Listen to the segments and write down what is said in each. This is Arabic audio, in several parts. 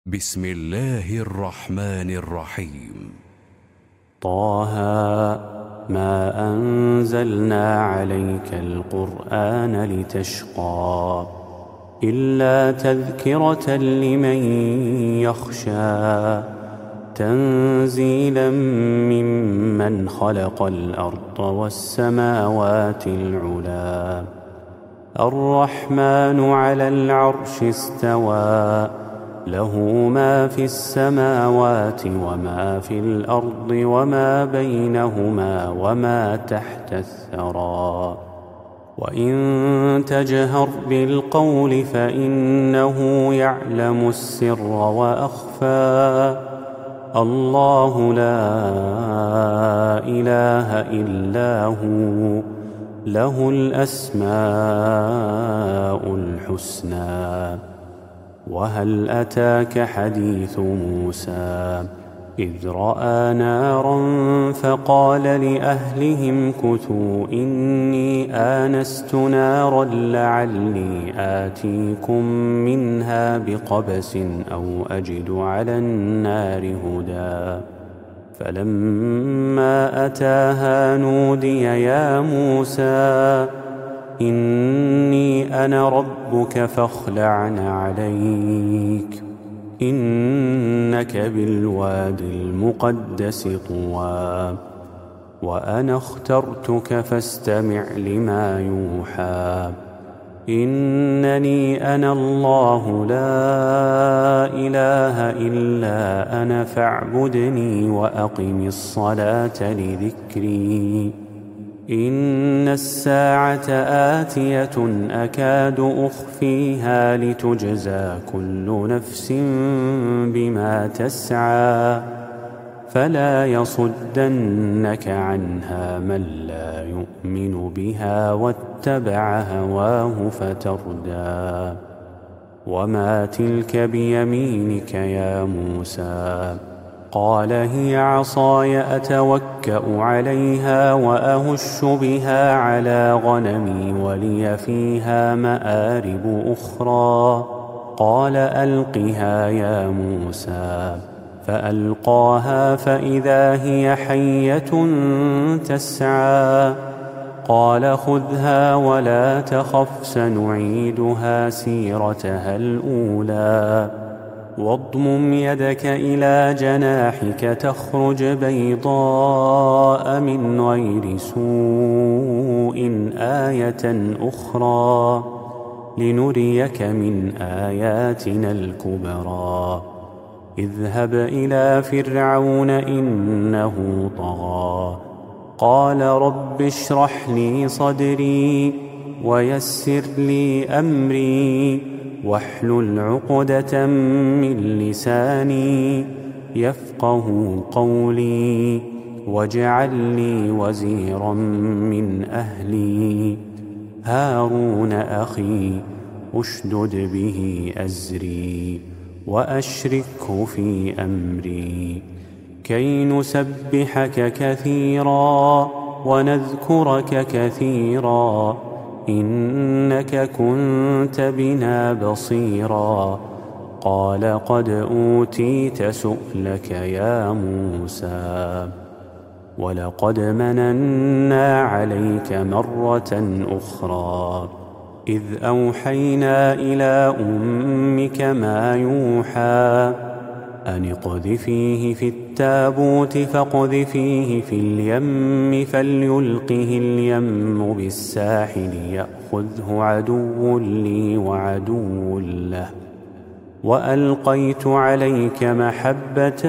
بسم الله الرحمن الرحيم. طه ما أنزلنا عليك القرآن لتشقى إلا تذكرة لمن يخشى تنزيلا ممن خلق الأرض والسماوات العلى الرحمن على العرش استوى له ما في السماوات وما في الأرض وما بينهما وما تحت الثرى وإن تجهر بالقول فإنه يعلم السر وأخفى الله لا إله إلا هو له الأسماء الحسنى. وهل أتاك حديث موسى إذ رأى نارا فقال لأهلهم كثوا إني آنست نارا لعلي آتيكم منها بقبس أو أجد على النار هدى فلما أتاها نودي يا موسى إني أنا ربك فاخلع عليك إنك بالواد المقدس طوى وأنا اخترتك فاستمع لما يوحى إنني أنا الله لا إله إلا أنا فاعبدني وأقم الصلاة لذكري إن الساعة آتية أكاد أخفيها لتجزى كل نفس بما تسعى فلا يصدنك عنها من لا يؤمن بها واتبع هواه فتردى وما تلك بيمينك يا موسى قال هي عصاي أتوكأ عليها وأهش بها على غنمي ولي فيها مآرب أخرى قال ألقها يا موسى فألقاها فإذا هي حية تسعى قال خذها ولا تخف سنعيدها سيرتها الأولى واضمم يدك إلى جناحك تخرج بيضاء من غير سوء آية أخرى لنريك من آياتنا الكبرى اذهب إلى فرعون إنه طغى قال رب اشرح لي صدري ويسر لي أمري واحلل عقدة من لساني يفقه قولي واجعل لي وزيرا من أهلي هارون أخي أشدد به أزري وأشركه في أمري كي نسبحك كثيرا ونذكرك كثيرا إنك كنت بنا بصيرا قال قد أوتيت سؤلك يا موسى ولقد مننا عليك مرة أخرى إذ أوحينا إلى أمك ما يوحى أن اقذفيه في التابوت فاقذفيه في اليم فليلقه اليم بالساحل يأخذه عدو لي وعدو له وألقيت عليك محبة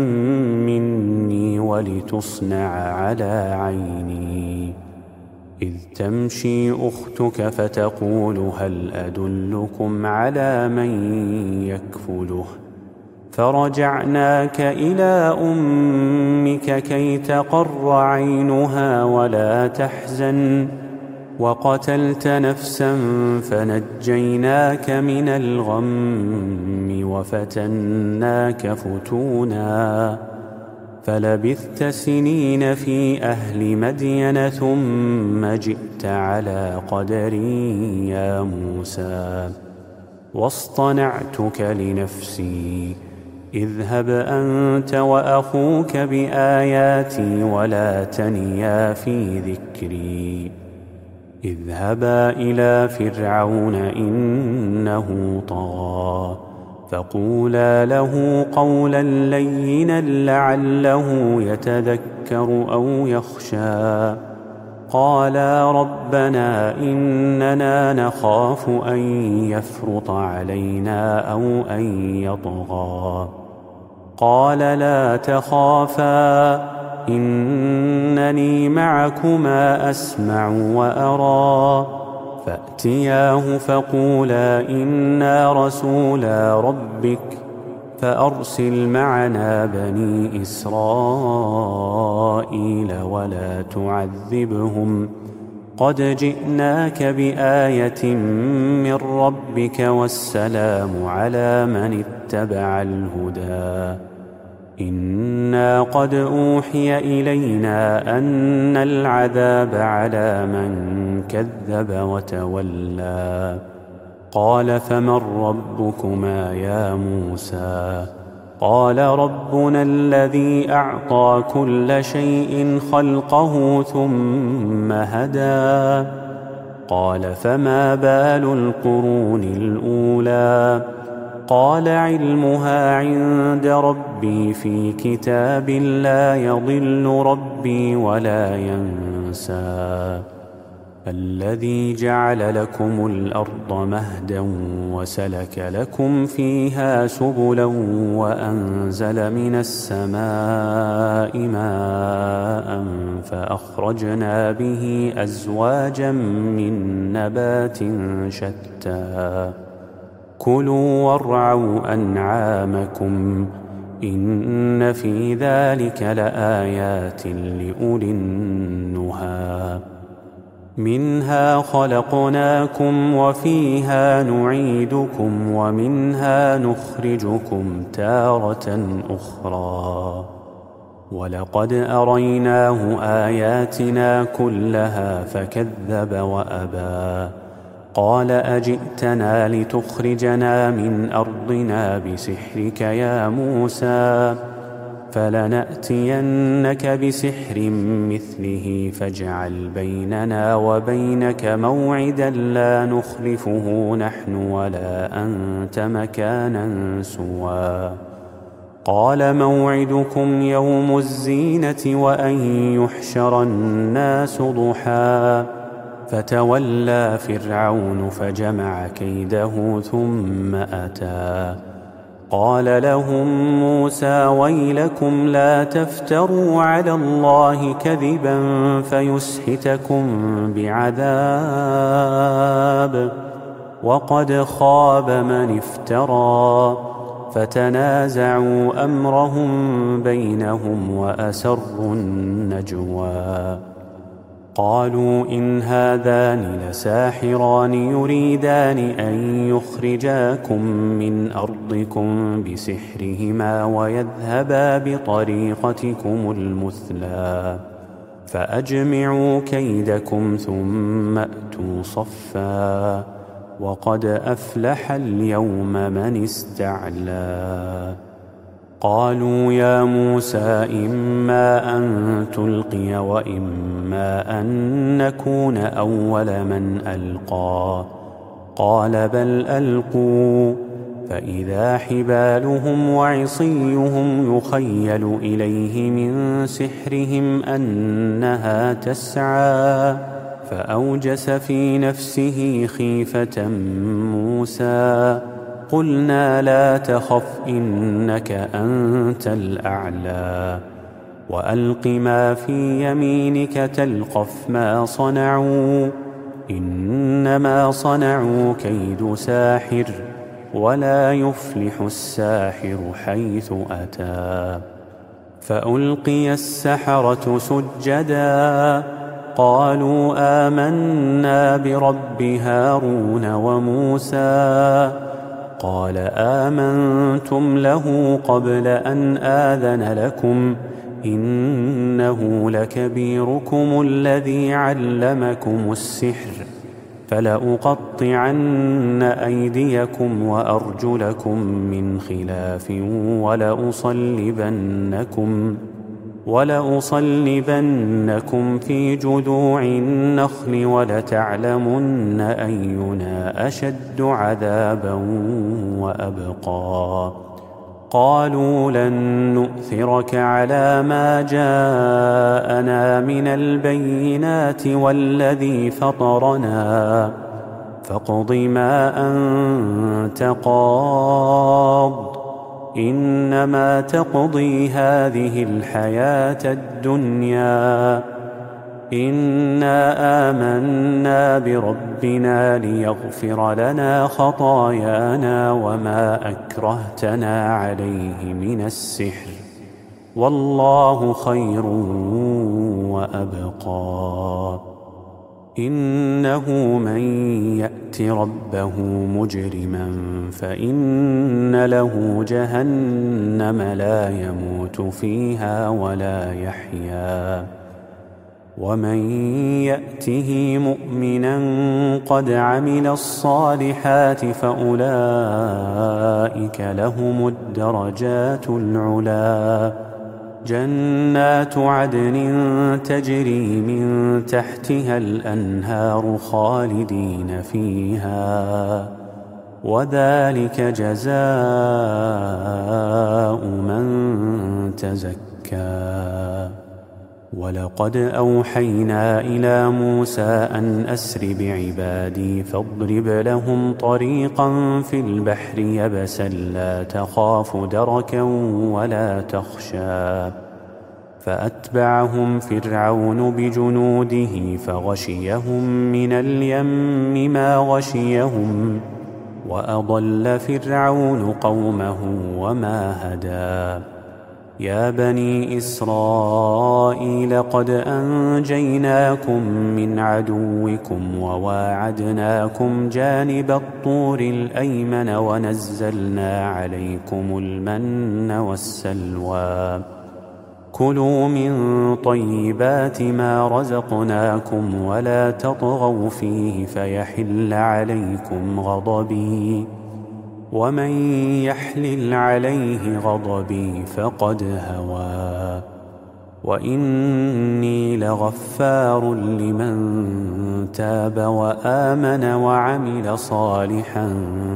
مني ولتصنع على عيني إذ تمشي أختك فتقول هل أدلكم على من يكفله فرجعناك إلى أمك كي تقر عينها ولا تحزن وقتلت نفسا فنجيناك من الغم وفتناك فتونا فلبثت سنين في أهل مدين ثم جئت على قدر يا موسى واصطنعتك لنفسي اذهب أنت وأخوك بآياتي ولا تنيا في ذكري اذهبا إلى فرعون إنه طغى فقولا له قولا لينا لعله يتذكر أو يخشى قالا ربنا إننا نخاف أن يفرط علينا أو أن يطغى قال لا تخافا إنني معكما أسمع وأرى فأتياه فقولا إنا رسولا ربك فأرسل معنا بني إسرائيل ولا تعذبهم قد جئناك بآية من ربك والسلام على من اتبع الهدى إنا قد أوحي إلينا أن العذاب على من كذب وتولى قال فمن ربكما يا موسى قال ربنا الذي أعطى كل شيء خلقه ثم هدى قال فما بال القرون الأولى قال علمها عند ربي في كتاب لا يضل ربي ولا ينسى الذي جعل لكم الأرض مهدا وسلك لكم فيها سبلا وأنزل من السماء ماء فأخرجنا به أزواجا من نبات شتى كلوا وارعوا أنعامكم إن في ذلك لآيات لأولي النهى منها خلقناكم وفيها نعيدكم ومنها نخرجكم تارة أخرى ولقد أريناه آياتنا كلها فكذب وأبى قال أجئتنا لتخرجنا من أرضنا بسحرك يا موسى فلنأتينك بسحر مثله فاجعل بيننا وبينك موعدا لا نخلفه نحن ولا أنت مكانا سوى قال موعدكم يوم الزينة وأن يحشر الناس ضحى فتولى فرعون فجمع كيده ثم أتى قال لهم موسى ويلكم لا تفتروا على الله كذبا فيسحتكم بعذاب وقد خاب من افترى فتنازعوا أمرهم بينهم وأسروا النجوى قالوا إن هذان لساحران يريدان أن يخرجاكم من أرضكم بسحرهما ويذهبا بطريقتكم المثلى فأجمعوا كيدكم ثم أتوا صفا وقد أفلح اليوم من استعلى قالوا يا موسى إما أن تلقي وإما أن نكون أول من ألقى قال بل ألقوا فإذا حبالهم وعصيهم يخيل إليه من سحرهم أنها تسعى فأوجس في نفسه خيفة موسى قلنا لا تخف إنك أنت الأعلى وألق ما في يمينك تلقف ما صنعوا إنما صنعوا كيد ساحر ولا يفلح الساحر حيث أتى فألقي السحرة سجدا قالوا آمنا برب هارون وموسى قال آمنتم له قبل أن آذن لكم إنه لكبيركم الذي علمكم السحر فلأقطعن أيديكم وأرجلكم من خلاف ولأصلبنكم في جذوع النخل ولتعلمن أينا أشد عذابا وأبقى. قالوا لن نؤثرك على ما جاءنا من البينات والذي فطرنا فاقض ما أنت قاض إنما تقضي هذه الحياة الدنيا إنا آمنا بربنا ليغفر لنا خطايانا وما أكرهتنا عليه من السحر والله خير وأبقى. إنه من يأت ربه مجرما فإن له جهنم لا يموت فيها ولا يحيا ومن يأته مؤمنا قد عمل الصالحات فأولئك لهم الدرجات العلا جنات عدن تجري من تحتها الأنهار خالدين فيها وذلك جزاء من تزكى. ولقد أوحينا إلى موسى أن أسر بعبادي فاضرب لهم طريقا في البحر يبسا لا تخاف دركا ولا تخشى فأتبعهم فرعون بجنوده فغشيهم من اليم ما غشيهم وأضل فرعون قومه وما هدى. يا بني إسرائيل قد أنجيناكم من عدوكم وواعدناكم جانب الطور الأيمن ونزلنا عليكم المن والسلوى كلوا من طيبات ما رزقناكم ولا تطغوا فيه فيحل عليكم غضبي ومن يحلل عليه غضبي فقد هوى وإني لغفار لمن تاب وآمن وعمل صالحا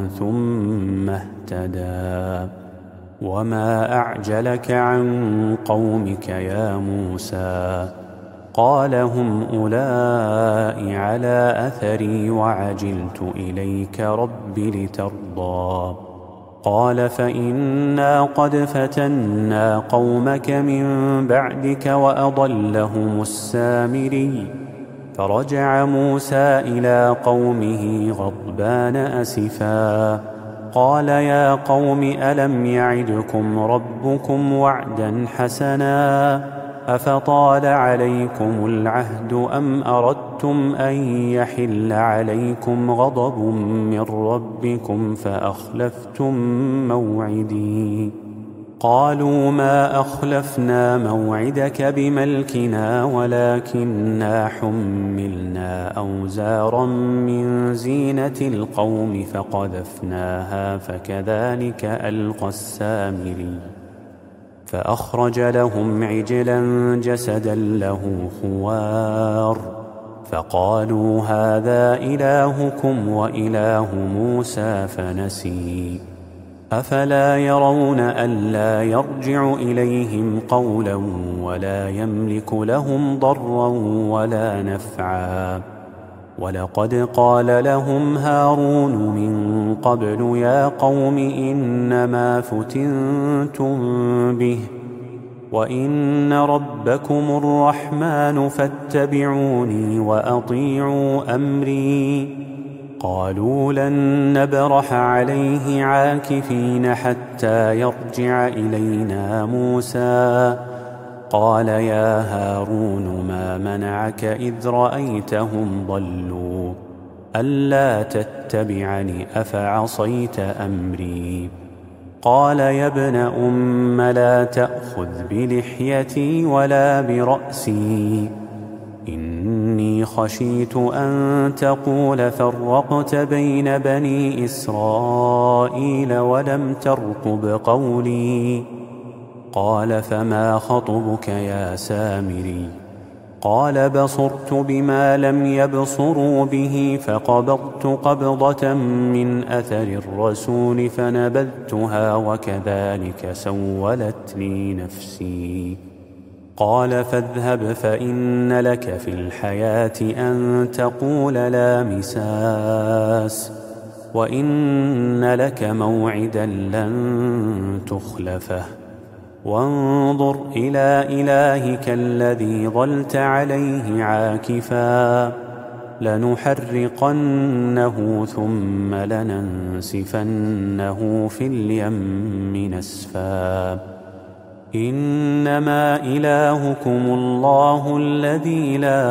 ثم اهتدى. وما أعجلك عن قومك يا موسى قال هم أولئك على أثري وعجلت إليك رب لترضى. قال فإنا قد فتنا قومك من بعدك وأضلهم السامري. فرجع موسى إلى قومه غضبان أسفا قال يا قوم ألم يعدكم ربكم وعدا حسنا أفطال عليكم العهد أم أردتم أن يحل عليكم غضب من ربكم فأخلفتم موعدي. قالوا ما أخلفنا موعدك بملكنا ولكننا حملنا أوزارا من زينة القوم فقذفناها فكذلك ألقى السامري. فأخرج لهم عجلا جسدا له خوار فقالوا هذا إلهكم وإله موسى فنسي. أفلا يرون ألا يرجع إليهم قولا ولا يملك لهم ضرا ولا نفعا. ولقد قال لهم هارون من قبل يا قوم إنما فتنتم به وإن ربكم الرحمن فاتبعوني وأطيعوا أمري. قالوا لن نبرح عليه عاكفين حتى يرجع إلينا موسى. قال يا هارون ما منعك إذ رأيتهم ضلوا ألا تتبعني أفعصيت أمري. قال يا ابن أم لا تأخذ بلحيتي ولا برأسي إني خشيت أن تقول فرقت بين بني إسرائيل ولم ترقب قولي. قال فما خطبك يا سامري؟ قال بصرت بما لم يبصروا به فقبضت قبضة من أثر الرسول فنبذتها وكذلك سولت لي نفسي. قال فاذهب فإن لك في الحياة أن تقول لا مساس وإن لك موعدا لن تخلفه وانظر إلى إلهك الذي ظلت عليه عاكفا لنحرقنه ثم لننسفنه في اليم نسفا. إنما إلهكم الله الذي لا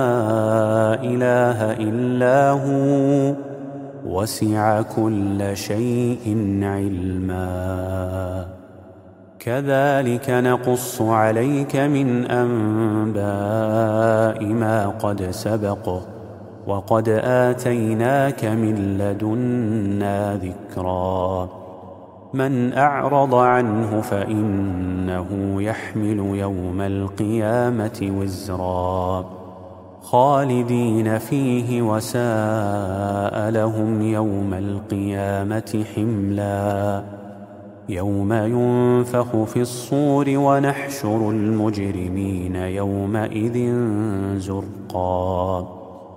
إله إلا هو وسع كل شيء علما. كذلك نقص عليك من أنباء ما قد سبق وقد آتيناك من لدنا ذكرا. من أعرض عنه فإنه يحمل يوم القيامة وزرا خالدين فيه وساء لهم يوم القيامة حملا. يوم ينفخ في الصور ونحشر المجرمين يومئذ زرقا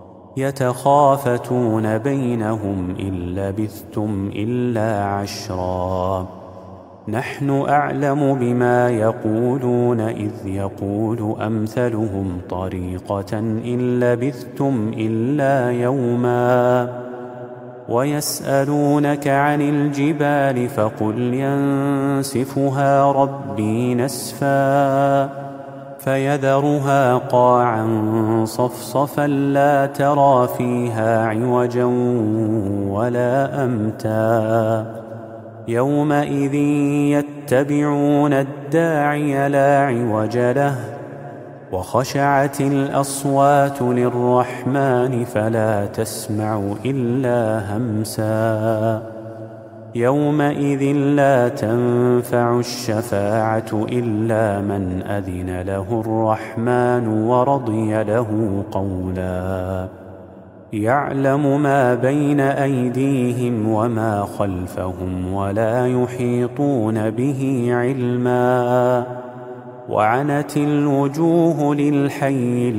يتخافتون بينهم إن لبثتم إلا عشرا. نحن أعلم بما يقولون إذ يقول أمثلهم طريقة إن لبثتم إلا يوما. ويسألونك عن الجبال فقل ينسفها ربي نسفا فيذرها قاعا صفصفا لا ترى فيها عوجا ولا أمتا. يومئذ يتبعون الداعي لا عوج له وخشعت الأصوات للرحمن فلا تسمع إلا همسا. يومئذ لا تنفع الشفاعة إلا من أذن له الرحمن ورضي له قولا. يعلم ما بين أيديهم وما خلفهم ولا يحيطون به علما. وعنت الوجوه للحي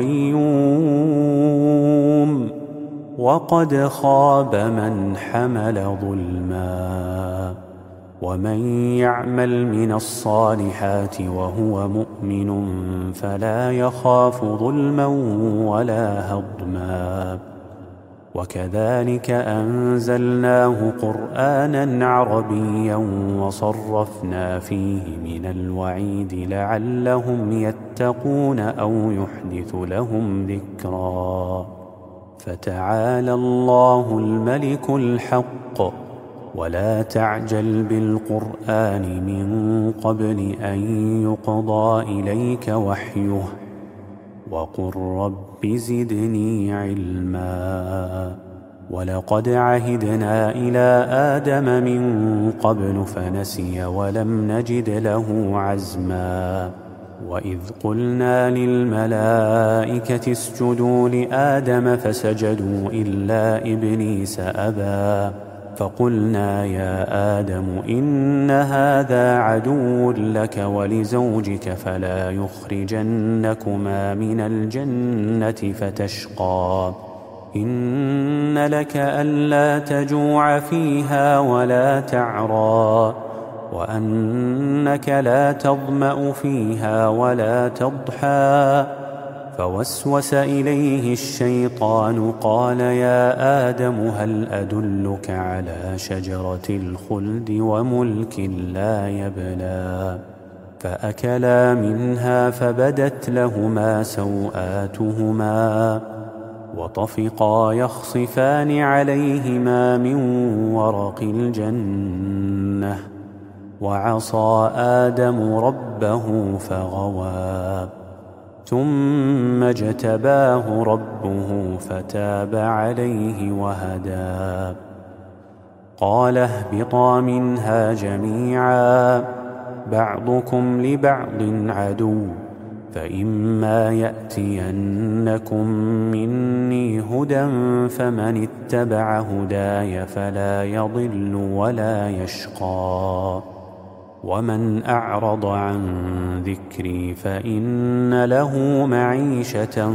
القيوم وقد خاب من حمل ظلما. ومن يعمل من الصالحات وهو مؤمن فلا يخاف ظلما ولا هضما. وكذلك أنزلناه قرآنا عربيا وصرفنا فيه من الوعيد لعلهم يتقون أو يحدث لهم ذكرا. فتعالى الله الملك الحق ولا تعجل بالقرآن من قبل أن يقضى إليك وحيه وقل رب زدني علما. ولقد عهدنا إلى آدم من قبل فنسي ولم نجد له عزما. وإذ قلنا للملائكة اسجدوا لآدم فسجدوا إلا إبليس أبى فقلنا يا آدم إن هذا عدو لك ولزوجك فلا يخرجنكما من الجنة فتشقى. إن لك ألا تجوع فيها ولا تعرى وأنك لا تظمأ فيها ولا تضحى. فوسوس إليه الشيطان قال يا آدم هل أدلك على شجرة الخلد وملك لا يبلى. فأكلا منها فبدت لهما سوآتهما وطفقا يخصفان عليهما من ورق الجنة وعصى آدم ربه فغوى. ثم اجتباه ربه فتاب عليه وهدى. قال اهبطا منها جميعا بعضكم لبعض عدو، فإما يأتينكم مني هدى فمن اتبع هداي فلا يضل ولا يشقى، ومن أعرض عن ذكري فإن له معيشة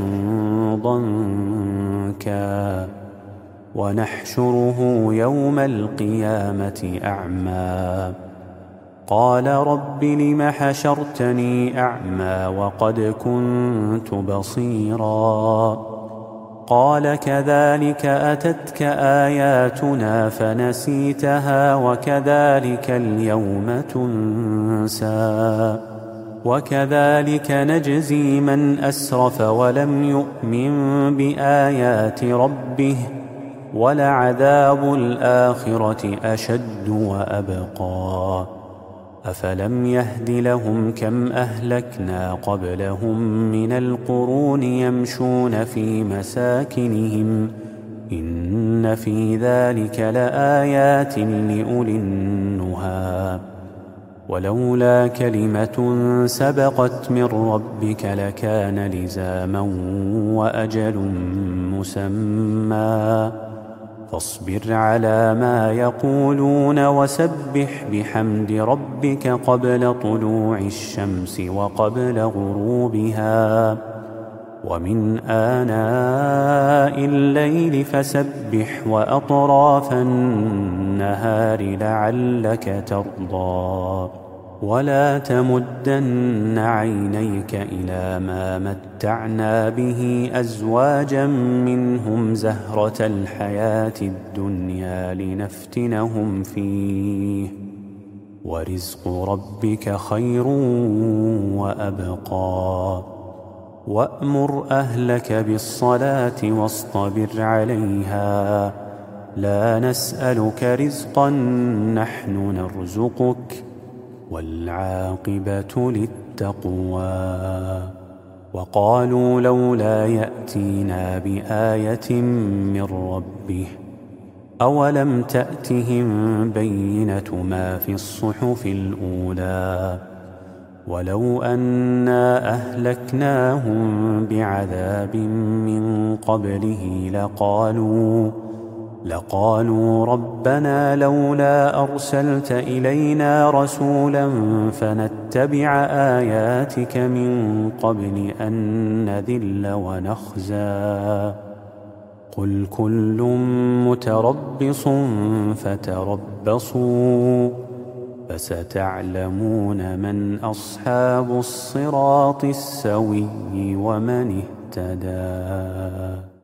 ضنكا ونحشره يوم القيامة أعمى. قال رب لم حشرتني أعمى وقد كنت بصيرا. قال كذلك أتتك آياتنا فنسيتها وكذلك اليوم تنسى، وكذلك نجزي من أسرف ولم يؤمن بآيات ربه، ولعذاب الآخرة أشد وأبقى. أفلم يهد لهم كم أهلكنا قبلهم من القرون يمشون في مساكنهم إن في ذلك لآيات لأولي النهى. ولولا كلمة سبقت من ربك لكان لزاما وأجل مسمى. فاصبر على ما يقولون وسبح بحمد ربك قبل طلوع الشمس وقبل غروبها، ومن آناء الليل فسبح وأطراف النهار لعلك ترضى. ولا تمدن عينيك إلى ما متعنا به أزواجا منهم زهرة الحياة الدنيا لنفتنهم فيه، ورزق ربك خير وأبقى. وأمر أهلك بالصلاة واصطبر عليها، لا نسألك رزقا نحن نرزقك، والعاقبة للتقوى. وقالوا لولا يأتينا بآية من ربه، أولم تأتهم بينة ما في الصحف الأولى. ولو أنا أهلكناهم بعذاب من قبله لقالوا ربنا لولا أرسلت إلينا رسولا فنتبع آياتك من قبل أن نذل ونخزى. قل كل متربص فتربصوا فستعلمون من أصحاب الصراط السوي ومن اهتدى.